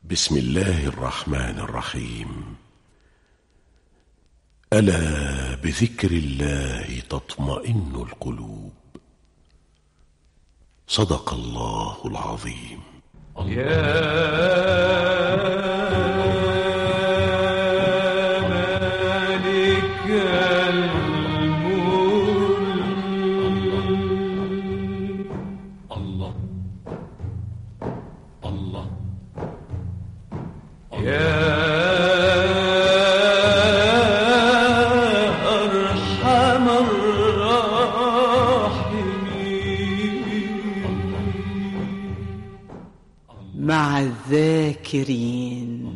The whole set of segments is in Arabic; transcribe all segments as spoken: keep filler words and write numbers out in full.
بسم الله الرحمن الرحيم. ألا بذكر الله تطمئن القلوب. صدق الله العظيم. يا أرحم الراحمين. مع الذاكرين.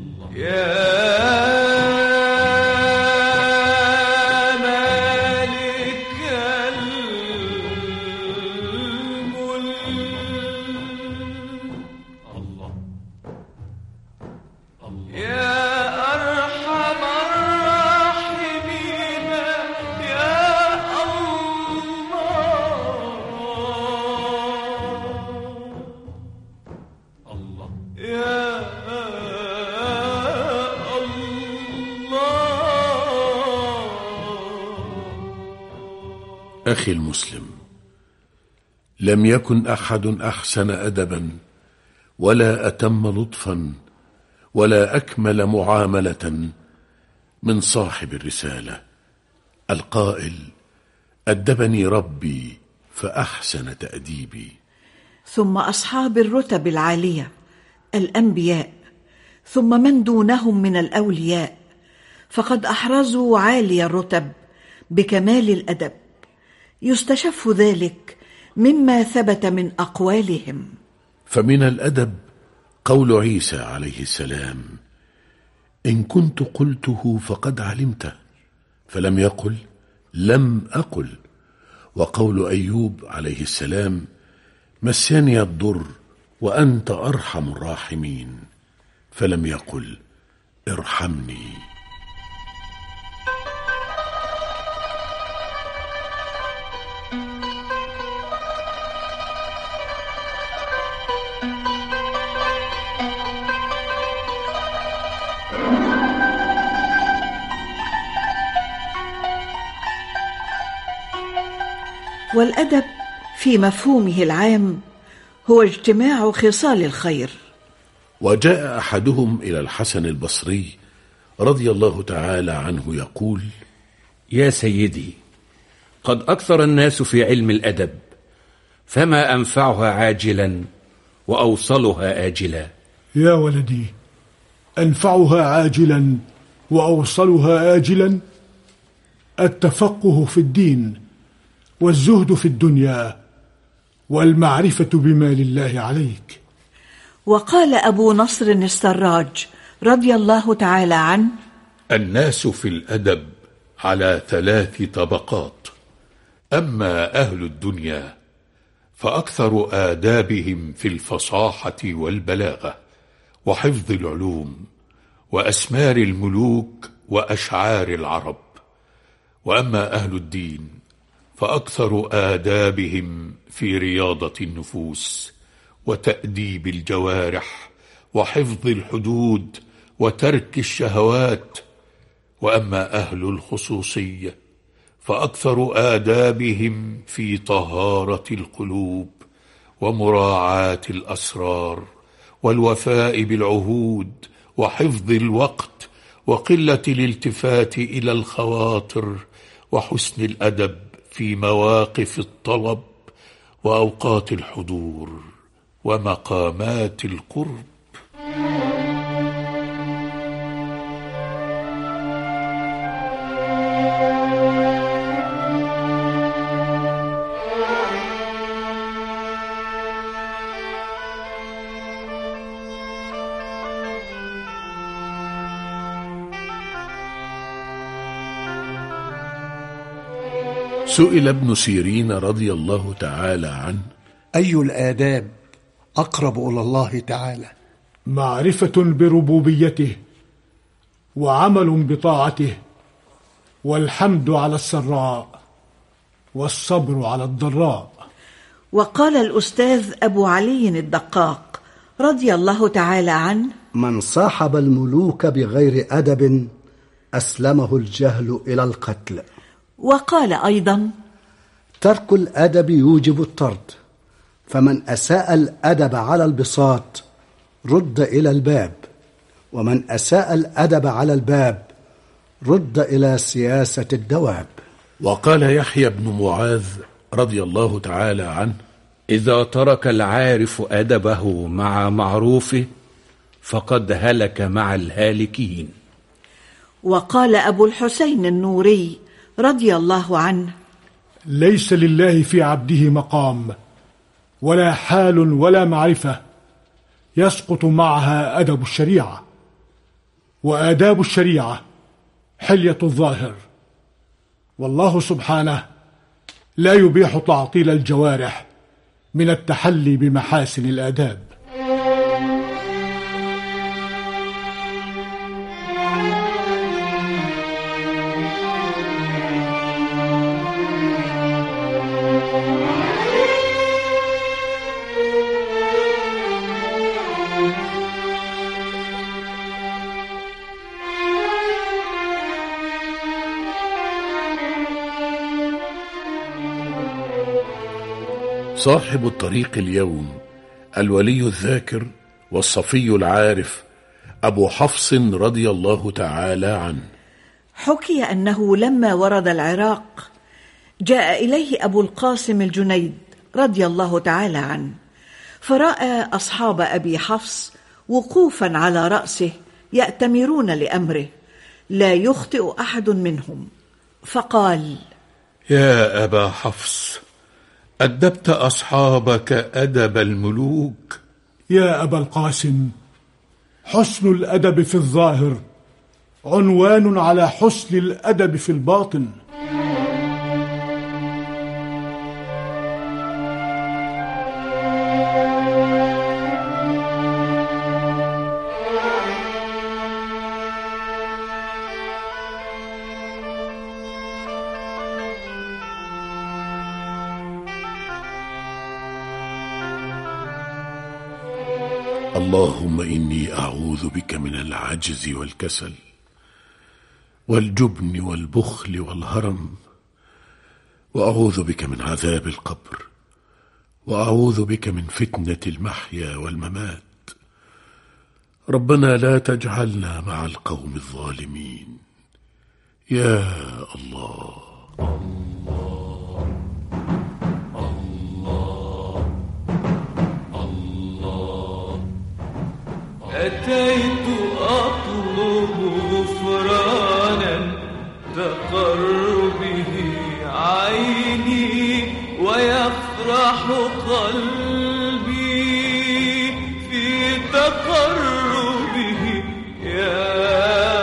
أخي المسلم، لم يكن أحد أحسن أدبا ولا أتم لطفا ولا أكمل معاملة من صاحب الرسالة القائل: أدبني ربي فأحسن تأديبي. ثم أصحاب الرتب العالية الأنبياء، ثم من دونهم من الأولياء، فقد أحرزوا عالي الرتب بكمال الأدب. يستشف ذلك مما ثبت من أقوالهم. فمن الأدب قول عيسى عليه السلام: إن كنت قلته فقد علمته، فلم يقل لم أقل. وقول أيوب عليه السلام: مسني الضر وأنت أرحم الراحمين، فلم يقل ارحمني. والأدب في مفهومه العام هو اجتماع خصال الخير. وجاء أحدهم إلى الحسن البصري رضي الله تعالى عنه يقول: يا سيدي، قد أكثر الناس في علم الأدب، فما أنفعها عاجلا وأوصلها آجلا. يا ولدي، أنفعها عاجلا وأوصلها آجلا التفقه في الدين، والزهد في الدنيا، والمعرفة بما لله عليك. وقال أبو نصر السراج رضي الله تعالى عنه: الناس في الأدب على ثلاث طبقات. أما أهل الدنيا فأكثر آدابهم في الفصاحة والبلاغة وحفظ العلوم وأسمار الملوك وأشعار العرب. وأما أهل الدين فأكثر آدابهم في رياضة النفوس وتأديب الجوارح وحفظ الحدود وترك الشهوات. وأما أهل الخصوصية فأكثر آدابهم في طهارة القلوب ومراعاة الأسرار والوفاء بالعهود وحفظ الوقت وقلة الالتفات إلى الخواطر وحسن الأدب في مواقف الطلب وأوقات الحضور ومقامات القرب. سئل ابن سيرين رضي الله تعالى عنه: أي الآداب أقرب إلى الله تعالى؟ معرفة بربوبيته، وعمل بطاعته، والحمد على السراء، والصبر على الضراء. وقال الأستاذ أبو علي الدقاق رضي الله تعالى عنه: من صاحب الملوك بغير أدب أسلمه الجهل إلى القتل. وقال أيضا: ترك الأدب يوجب الطرد، فمن أساء الأدب على البساط رد إلى الباب، ومن أساء الأدب على الباب رد إلى سياسة الدواب. وقال يحيى بن معاذ رضي الله تعالى عنه: إذا ترك العارف أدبه مع معروفه فقد هلك مع الهالكين. وقال أبو الحسين النوري رضي الله عنه: ليس لله في عبده مقام ولا حال ولا معرفة يسقط معها أدب الشريعة، وآداب الشريعة حلية الظاهر، والله سبحانه لا يبيح تعطيل الجوارح من التحلي بمحاسن الآداب. صاحب الطريق اليوم الولي الذاكر والصفي العارف أبو حفص رضي الله تعالى عنه. حكي أنه لما ورد العراق جاء إليه أبو القاسم الجنيد رضي الله تعالى عنه، فرأى أصحاب أبي حفص وقوفا على رأسه يأتمرون لأمره لا يخطئ أحد منهم، فقال: يا أبا حفص، أدبت أصحابك أدب الملوك؟ يا أبا القاسم، حسن الأدب في الظاهر عنوان على حسن الأدب في الباطن. اللهم إني أعوذ بك من العجز والكسل والجبن والبخل والهرم، وأعوذ بك من عذاب القبر، وأعوذ بك من فتنة المحيا والممات. ربنا لا تجعلنا مع القوم الظالمين. يا الله. أتيت أطلب غفرانا تقر به عيني ويفرح قلبي في تقربه يا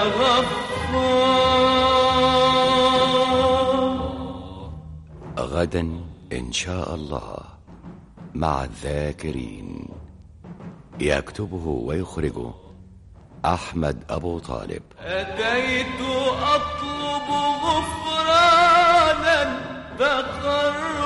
غفار. غدا إن شاء الله مع الذاكرين، يكتبه ويخرجه أحمد أبو طالب. أتيت أطلب غفرانا تقر